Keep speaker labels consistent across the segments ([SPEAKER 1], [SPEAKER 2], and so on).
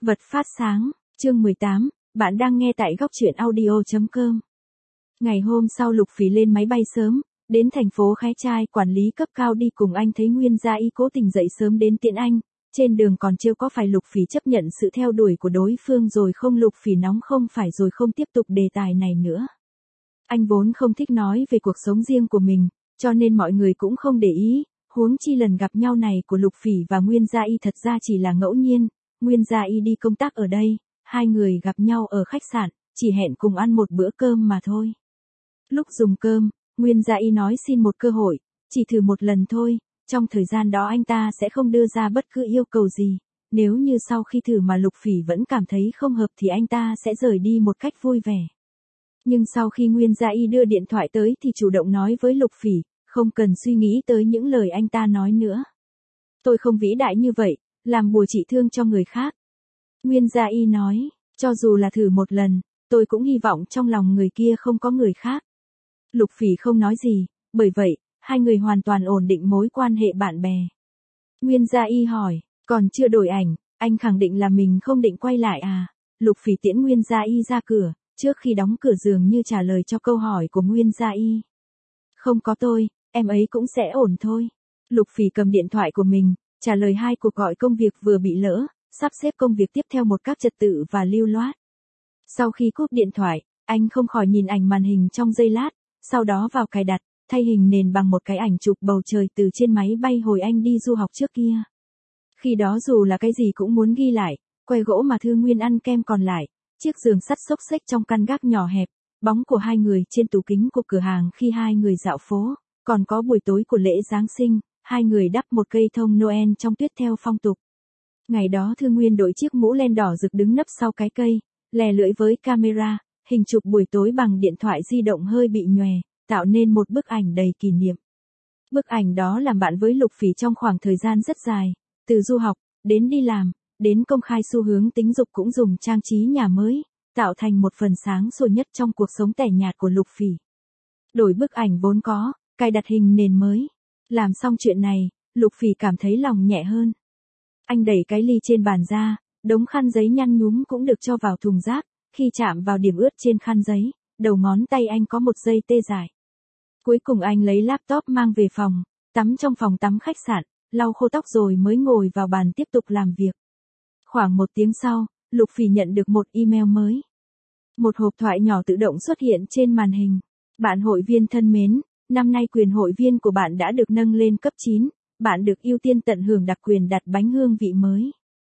[SPEAKER 1] Vật phát sáng, chương 18, bạn đang nghe tại góc truyện audio.com. Ngày hôm sau Lục Phỉ lên máy bay sớm, đến thành phố Khái Trai, quản lý cấp cao đi cùng anh thấy Nguyên Gia Y cố tình dậy sớm đến tiễn anh, trên đường còn trêu có phải Lục Phỉ chấp nhận sự theo đuổi của đối phương rồi không. Lục Phỉ nóng không phải rồi không tiếp tục đề tài này nữa. Anh vốn không thích nói về cuộc sống riêng của mình, cho nên mọi người cũng không để ý, huống chi lần gặp nhau này của Lục Phỉ và Nguyên Gia Y thật ra chỉ là ngẫu nhiên. Nguyên Gia Y đi công tác ở đây, hai người gặp nhau ở khách sạn, chỉ hẹn cùng ăn một bữa cơm mà thôi. Lúc dùng cơm, Nguyên Gia Y nói xin một cơ hội, chỉ thử một lần thôi, trong thời gian đó anh ta sẽ không đưa ra bất cứ yêu cầu gì, nếu như sau khi thử mà Lục Phỉ vẫn cảm thấy không hợp thì anh ta sẽ rời đi một cách vui vẻ. Nhưng sau khi Nguyên Gia Y đưa điện thoại tới thì chủ động nói với Lục Phỉ, không cần suy nghĩ tới những lời anh ta nói nữa. Tôi không vĩ đại như vậy, làm bùa trị thương cho người khác. Nguyên Gia Y nói, cho dù là thử một lần, tôi cũng hy vọng trong lòng người kia không có người khác. Lục Phỉ không nói gì, bởi vậy, hai người hoàn toàn ổn định mối quan hệ bạn bè. Nguyên Gia Y hỏi, còn chưa đổi ảnh, anh khẳng định là mình không định quay lại à? Lục Phỉ tiễn Nguyên Gia Y ra cửa, trước khi đóng cửa dường như trả lời cho câu hỏi của Nguyên Gia Y. Không có tôi, em ấy cũng sẽ ổn thôi. Lục Phỉ cầm điện thoại của mình, trả lời hai cuộc gọi công việc vừa bị lỡ, sắp xếp công việc tiếp theo một cách trật tự và lưu loát. Sau khi cúp điện thoại, anh không khỏi nhìn ảnh màn hình trong giây lát, sau đó vào cài đặt, thay hình nền bằng một cái ảnh chụp bầu trời từ trên máy bay hồi anh đi du học trước kia. Khi đó dù là cái gì cũng muốn ghi lại, que gỗ mà Thư Nguyên ăn kem còn lại, chiếc giường sắt xốc xếch trong căn gác nhỏ hẹp, bóng của hai người trên tủ kính của cửa hàng khi hai người dạo phố, còn có buổi tối của lễ Giáng sinh, hai người đắp một cây thông Noel trong tuyết theo phong tục. Ngày đó Thư Nguyên đội chiếc mũ len đỏ rực đứng nấp sau cái cây, lè lưỡi với camera, hình chụp buổi tối bằng điện thoại di động hơi bị nhòe, tạo nên một bức ảnh đầy kỷ niệm. Bức ảnh đó làm bạn với Lục Phỉ trong khoảng thời gian rất dài, từ du học, đến đi làm, đến công khai xu hướng tính dục cũng dùng trang trí nhà mới, tạo thành một phần sáng sủa nhất trong cuộc sống tẻ nhạt của Lục Phỉ. Đổi bức ảnh vốn có, cài đặt hình nền mới. Làm xong chuyện này, Lục Phỉ cảm thấy lòng nhẹ hơn. Anh đẩy cái ly trên bàn ra, đống khăn giấy nhăn nhúm cũng được cho vào thùng rác, khi chạm vào điểm ướt trên khăn giấy, đầu ngón tay anh có một dây tê dại. Cuối cùng anh lấy laptop mang về phòng, tắm trong phòng tắm khách sạn, lau khô tóc rồi mới ngồi vào bàn tiếp tục làm việc. Khoảng một tiếng sau, Lục Phỉ nhận được một email mới. Một hộp thoại nhỏ tự động xuất hiện trên màn hình. Bạn hội viên thân mến, năm nay quyền hội viên của bạn đã được nâng lên cấp 9, bạn được ưu tiên tận hưởng đặc quyền đặt bánh hương vị mới.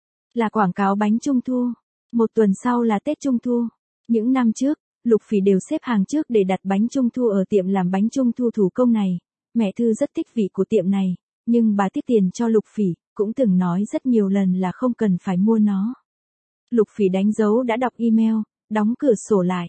[SPEAKER 1] Là quảng cáo bánh Trung thu. Một tuần sau là Tết Trung thu. Những năm trước, Lục Phỉ đều xếp hàng trước để đặt bánh Trung thu ở tiệm làm bánh Trung thu thủ công này. Mẹ Thư rất thích vị của tiệm này, nhưng bà tiếc tiền cho Lục Phỉ, cũng từng nói rất nhiều lần là không cần phải mua nó. Lục Phỉ đánh dấu đã đọc email, đóng cửa sổ lại.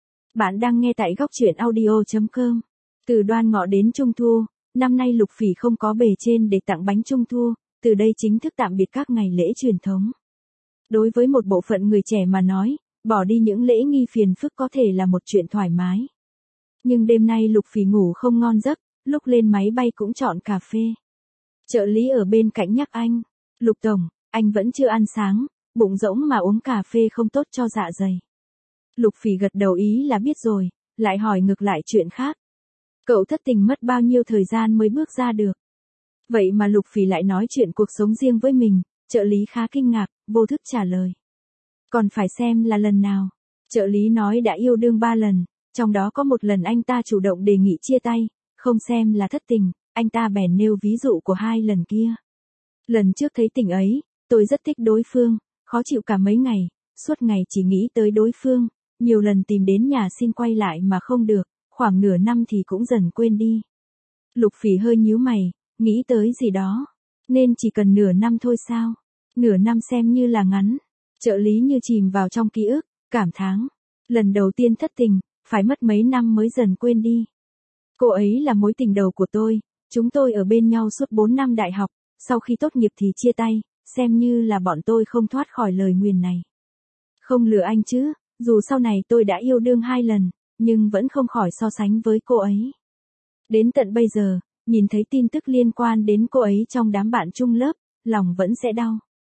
[SPEAKER 1] Bạn đang nghe tại góc truyện audio.com. Từ Đoan Ngọ đến Trung thu, năm nay Lục Phỉ không có bề trên để tặng bánh Trung thu, từ đây chính thức tạm biệt các ngày lễ truyền thống. Đối với một bộ phận người trẻ mà nói, bỏ đi những lễ nghi phiền phức có thể là một chuyện thoải mái. Nhưng đêm nay Lục Phỉ ngủ không ngon giấc, lúc lên máy bay cũng chọn cà phê. Trợ lý ở bên cạnh nhắc anh, Lục Tổng, anh vẫn chưa ăn sáng, bụng rỗng mà uống cà phê không tốt cho dạ dày. Lục Phỉ gật đầu ý là biết rồi, lại hỏi ngược lại chuyện khác. Cậu thất tình mất bao nhiêu thời gian mới bước ra được? Vậy mà Lục Phỉ lại nói chuyện cuộc sống riêng với mình, trợ lý khá kinh ngạc, vô thức trả lời. Còn phải xem là lần nào. Trợ lý nói đã yêu đương 3 lần, trong đó có một lần anh ta chủ động đề nghị chia tay, không xem là thất tình, anh ta bèn nêu ví dụ của 2 lần kia. Lần trước thấy tình ấy, tôi rất thích đối phương, khó chịu cả mấy ngày, suốt ngày chỉ nghĩ tới đối phương, nhiều lần tìm đến nhà xin quay lại mà không được, khoảng nửa năm thì cũng dần quên đi. Lục Phỉ hơi nhíu mày, nghĩ tới gì đó. Nên chỉ cần nửa năm thôi sao? Nửa năm xem như là ngắn. Trợ lý như chìm vào trong ký ức, cảm thán. Lần đầu tiên thất tình, phải mất mấy năm mới dần quên đi. Cô ấy là mối tình đầu của tôi, chúng tôi ở bên nhau suốt 4 năm đại học, sau khi tốt nghiệp thì chia tay, xem như là bọn tôi không thoát khỏi lời nguyền này. Không lừa anh chứ, dù sau này tôi đã yêu đương 2 lần, nhưng vẫn không khỏi so sánh với cô ấy. Đến tận bây giờ, nhìn thấy tin tức liên quan đến cô ấy trong đám bạn chung lớp, lòng vẫn sẽ đau.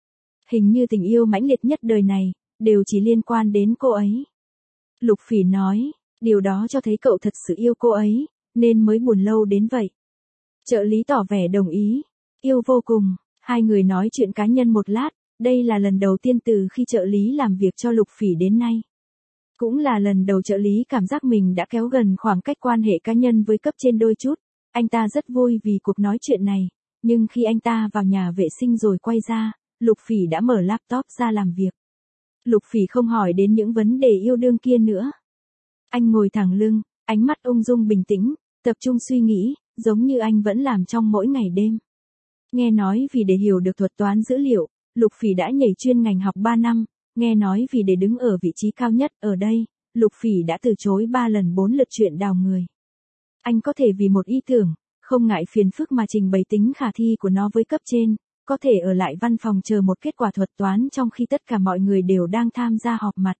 [SPEAKER 1] Hình như tình yêu mãnh liệt nhất đời này, đều chỉ liên quan đến cô ấy. Lục Phỉ nói, điều đó cho thấy cậu thật sự yêu cô ấy, nên mới buồn lâu đến vậy. Trợ lý tỏ vẻ đồng ý, yêu vô cùng, hai người nói chuyện cá nhân một lát, đây là lần đầu tiên từ khi trợ lý làm việc cho Lục Phỉ đến nay. Cũng là lần đầu trợ lý cảm giác mình đã kéo gần khoảng cách quan hệ cá nhân với cấp trên đôi chút, anh ta rất vui vì cuộc nói chuyện này, nhưng khi anh ta vào nhà vệ sinh rồi quay ra, Lục Phỉ đã mở laptop ra làm việc. Lục Phỉ không hỏi đến những vấn đề yêu đương kia nữa. Anh ngồi thẳng lưng, ánh mắt ung dung bình tĩnh, tập trung suy nghĩ, giống như anh vẫn làm trong mỗi ngày đêm. Nghe nói vì để hiểu được thuật toán dữ liệu, Lục Phỉ đã nhảy chuyên ngành học 3 năm, nghe nói vì để đứng ở vị trí cao nhất ở đây, Lục Phỉ đã từ chối 3 lần 4 lượt chuyện đào người. Anh có thể vì một ý tưởng, không ngại phiền phức mà trình bày tính khả thi của nó với cấp trên, có thể ở lại văn phòng chờ một kết quả thuật toán trong khi tất cả mọi người đều đang tham gia họp mặt.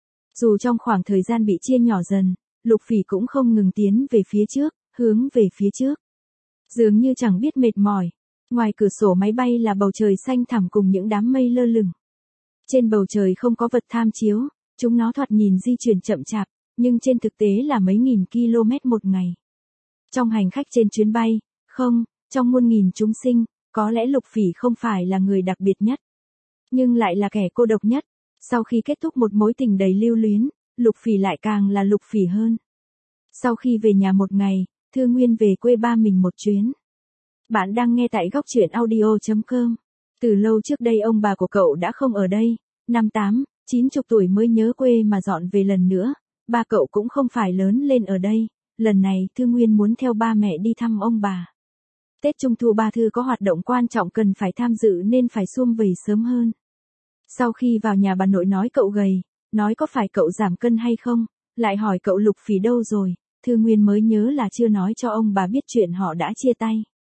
[SPEAKER 1] Dù trong khoảng thời gian bị chia nhỏ dần, Lục Phỉ cũng không ngừng tiến về phía trước, hướng về phía trước. Dường như chẳng biết mệt mỏi. Ngoài cửa sổ máy bay là bầu trời xanh thẳm cùng những đám mây lơ lửng. Trên bầu trời không có vật tham chiếu, chúng nó thoạt nhìn di chuyển chậm chạp, nhưng trên thực tế là mấy nghìn km một ngày. Trong hành khách trên chuyến bay, không, trong muôn nghìn chúng sinh, có lẽ Lục Phỉ không phải là người đặc biệt nhất, nhưng lại là kẻ cô độc nhất. Sau khi kết thúc một mối tình đầy lưu luyến, Lục Phỉ lại càng là Lục Phỉ hơn. Sau khi về nhà một ngày, Thư Nguyên về quê ba mình một chuyến. Bạn đang nghe tại góc truyện audio.com. Từ lâu trước đây ông bà của cậu đã không ở đây, năm 8, 90 tuổi mới nhớ quê mà dọn về lần nữa, ba cậu cũng không phải lớn lên ở đây, lần này Thư Nguyên muốn theo ba mẹ đi thăm ông bà. Tết Trung thu ba Thư có hoạt động quan trọng cần phải tham dự nên phải sum vầy sớm hơn. Sau khi vào nhà bà nội nói cậu gầy, nói có phải cậu giảm cân hay không, lại hỏi cậu Lục Phỉ đâu rồi, Thư Nguyên mới nhớ là chưa nói cho ông bà biết chuyện họ đã chia tay.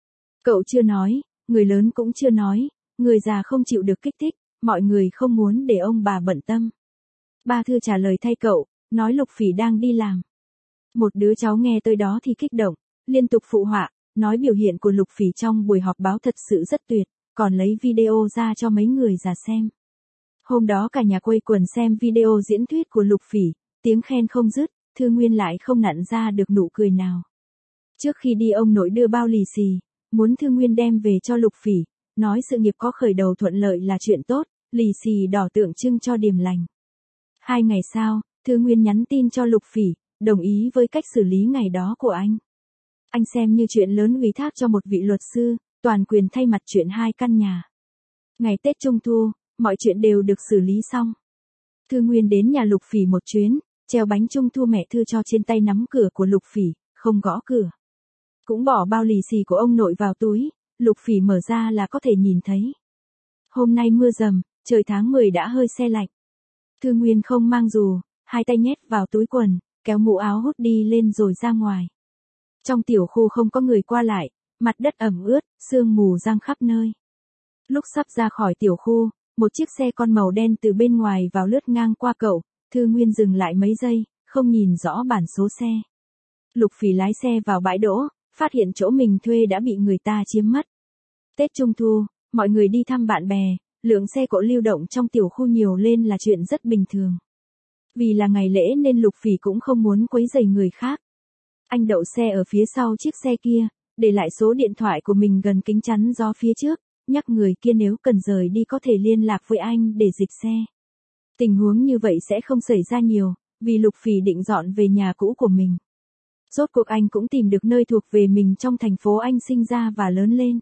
[SPEAKER 1] Cậu chưa nói, người lớn cũng chưa nói, người già không chịu được kích thích, mọi người không muốn để ông bà bận tâm. Ba Thư trả lời thay cậu, nói Lục Phỉ đang đi làm. Một đứa cháu nghe tới đó thì kích động, liên tục phụ họa, nói biểu hiện của Lục Phỉ trong buổi họp báo thật sự rất tuyệt, còn lấy video ra cho mấy người già xem. Hôm đó cả nhà quây quần xem video diễn thuyết của Lục Phỉ, tiếng khen không dứt, Thư Nguyên lại không nặn ra được nụ cười nào. Trước khi đi ông nội đưa bao lì xì, muốn Thư Nguyên đem về cho Lục Phỉ, nói sự nghiệp có khởi đầu thuận lợi là chuyện tốt, lì xì đỏ tượng trưng cho điềm lành. 2 ngày sau, Thư Nguyên nhắn tin cho Lục Phỉ, đồng ý với cách xử lý ngày đó của anh. Anh xem như chuyện lớn ủy thác cho một vị luật sư, toàn quyền thay mặt chuyện 2 căn nhà. Ngày Tết Trung thu, mọi chuyện đều được xử lý xong. Thư Nguyên đến nhà Lục Phỉ một chuyến, treo bánh Trung thu mẹ Thư cho trên tay nắm cửa của Lục Phỉ, không gõ cửa. Cũng bỏ bao lì xì của ông nội vào túi, Lục Phỉ mở ra là có thể nhìn thấy. Hôm nay mưa rầm, trời tháng 10 đã hơi se lạnh. Thư Nguyên không mang dù, hai tay nhét vào túi quần, kéo mũ áo hút đi lên rồi ra ngoài. Trong tiểu khu không có người qua lại, mặt đất ẩm ướt, sương mù giăng khắp nơi. Lúc sắp ra khỏi tiểu khu, một chiếc xe con màu đen từ bên ngoài vào lướt ngang qua cậu, Thư Nguyên dừng lại mấy giây, không nhìn rõ bản số xe. Lục Phỉ lái xe vào bãi đỗ, phát hiện chỗ mình thuê đã bị người ta chiếm mất. Tết Trung thu, mọi người đi thăm bạn bè, lượng xe cộ lưu động trong tiểu khu nhiều lên là chuyện rất bình thường. Vì là ngày lễ nên Lục Phỉ cũng không muốn quấy rầy người khác. Anh đậu xe ở phía sau chiếc xe kia, để lại số điện thoại của mình gần kính chắn gió phía trước, nhắc người kia nếu cần rời đi có thể liên lạc với anh để dịch xe. Tình huống như vậy sẽ không xảy ra nhiều, vì Lục Phỉ định dọn về nhà cũ của mình. Rốt cuộc anh cũng tìm được nơi thuộc về mình trong thành phố anh sinh ra và lớn lên.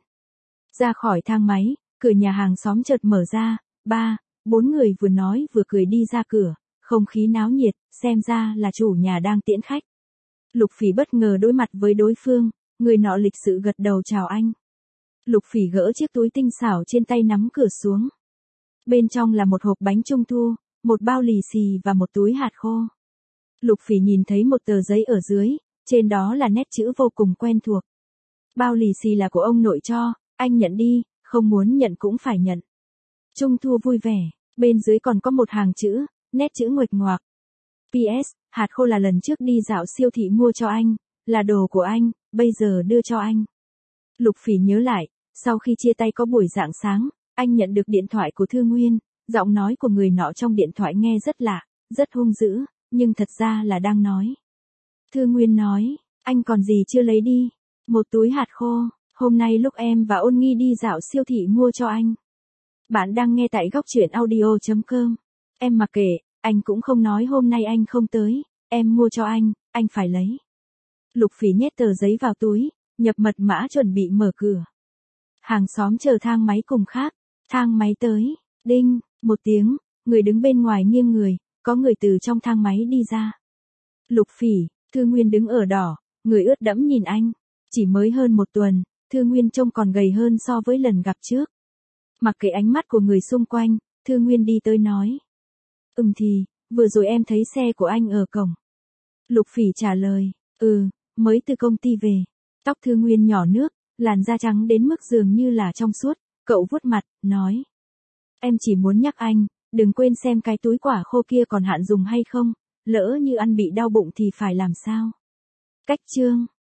[SPEAKER 1] Ra khỏi thang máy, cửa nhà hàng xóm chợt mở ra, 3, 4 người vừa nói vừa cười đi ra cửa, không khí náo nhiệt, xem ra là chủ nhà đang tiễn khách. Lục Phỉ bất ngờ đối mặt với đối phương, người nọ lịch sự gật đầu chào anh. Lục Phỉ gỡ chiếc túi tinh xảo trên tay nắm cửa xuống. Bên trong là một hộp bánh trung thu, một bao lì xì và một túi hạt khô. Lục Phỉ nhìn thấy một tờ giấy ở dưới, trên đó là nét chữ vô cùng quen thuộc. Bao lì xì là của ông nội cho, anh nhận đi, không muốn nhận cũng phải nhận. Trung thu vui vẻ, bên dưới còn có một hàng chữ, nét chữ nguệch ngoạc. PS, hạt khô là lần trước đi dạo siêu thị mua cho anh, là đồ của anh, bây giờ đưa cho anh. Lục Phỉ nhớ lại, sau khi chia tay có buổi rạng sáng, Anh nhận được điện thoại của Thư Nguyên, giọng nói của người nọ trong điện thoại nghe rất lạ, rất hung dữ, nhưng thật ra là đang nói. Thư Nguyên nói, anh còn gì chưa lấy đi? Một túi hạt khô, hôm nay lúc em và Ôn Nghi đi dạo siêu thị mua cho anh. Bạn đang nghe tại góc truyện audio.com. Em mặc kệ, anh cũng không nói hôm nay anh không tới, em mua cho anh phải lấy. Lục Phỉ nhét tờ giấy vào túi, nhập mật mã chuẩn bị mở cửa. Hàng xóm chờ thang máy cùng khác, thang máy tới, đinh, một tiếng, người đứng bên ngoài nghiêng người, có người từ trong thang máy đi ra. Lục Phỉ, Thư Nguyên đứng ở đỏ, người ướt đẫm nhìn anh. Chỉ mới hơn một tuần, Thư Nguyên trông còn gầy hơn so với lần gặp trước. Mặc kệ ánh mắt của người xung quanh, Thư Nguyên đi tới nói. Thì, vừa rồi em thấy xe của anh ở cổng. Lục Phỉ trả lời, mới từ công ty về. Tóc Thư Nguyên nhỏ nước, làn da trắng đến mức dường như là trong suốt, cậu vuốt mặt, nói. Em chỉ muốn nhắc anh, đừng quên xem cái túi quả khô kia còn hạn dùng hay không, lỡ như ăn bị đau bụng thì phải làm sao. Cách chương